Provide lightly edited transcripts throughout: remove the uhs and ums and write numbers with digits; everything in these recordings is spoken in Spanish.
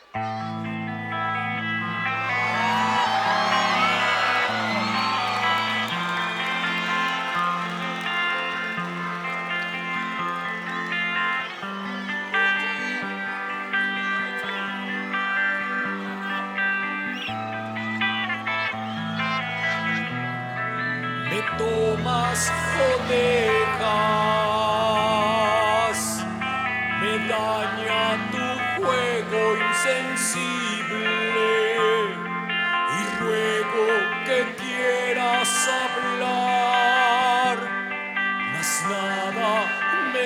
Me tomas o dejas, me daña tu juego insensible y ruego que quieras hablar, mas nada me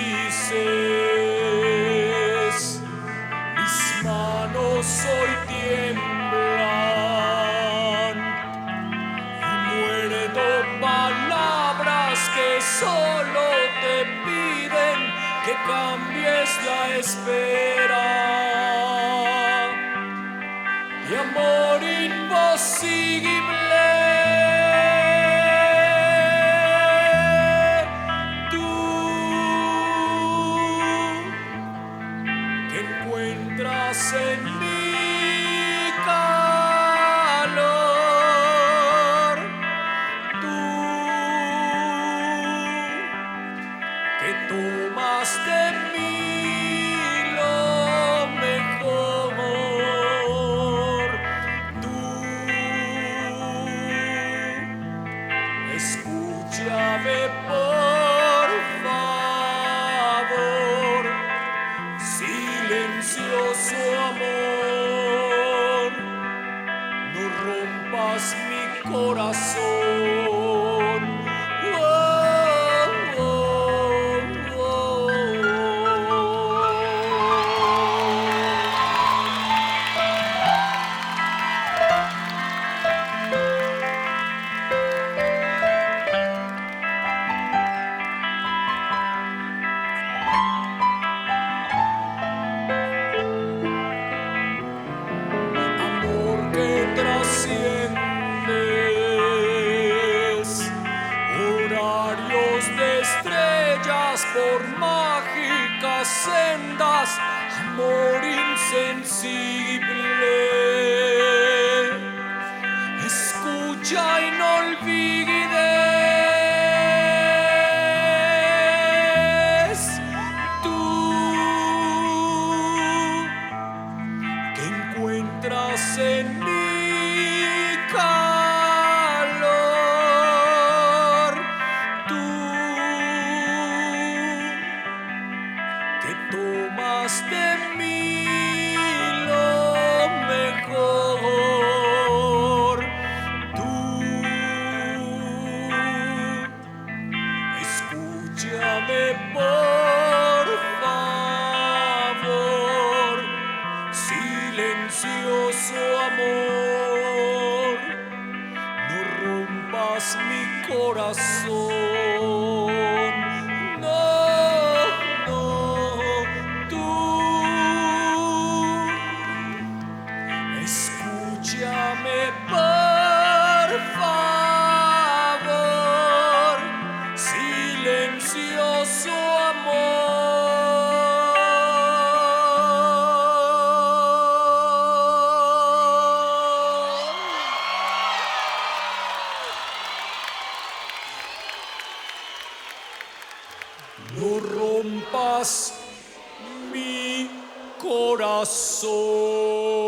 dices, mis manos hoy tiemblan y muerdo palabras que solo te piden que cambies la espera de amor imposible. Tú que encuentras en mí calor, tú que tomas de mí lo mejor, tú escúchame por favor, silencioso amor, no rompas mi corazón. Oh, oh, oh, amor que trasciendes horarios de estrellas por mágicas sendas, amor insensible. Escucha y no olvides, tú que encuentras en mí calor, tú que tomas de mí lo mejor, tú escúchame por favor, silencioso amor, no rompas mi corazón. No, no, tú escúchame por favor, silencioso amor. No rompas mi corazón.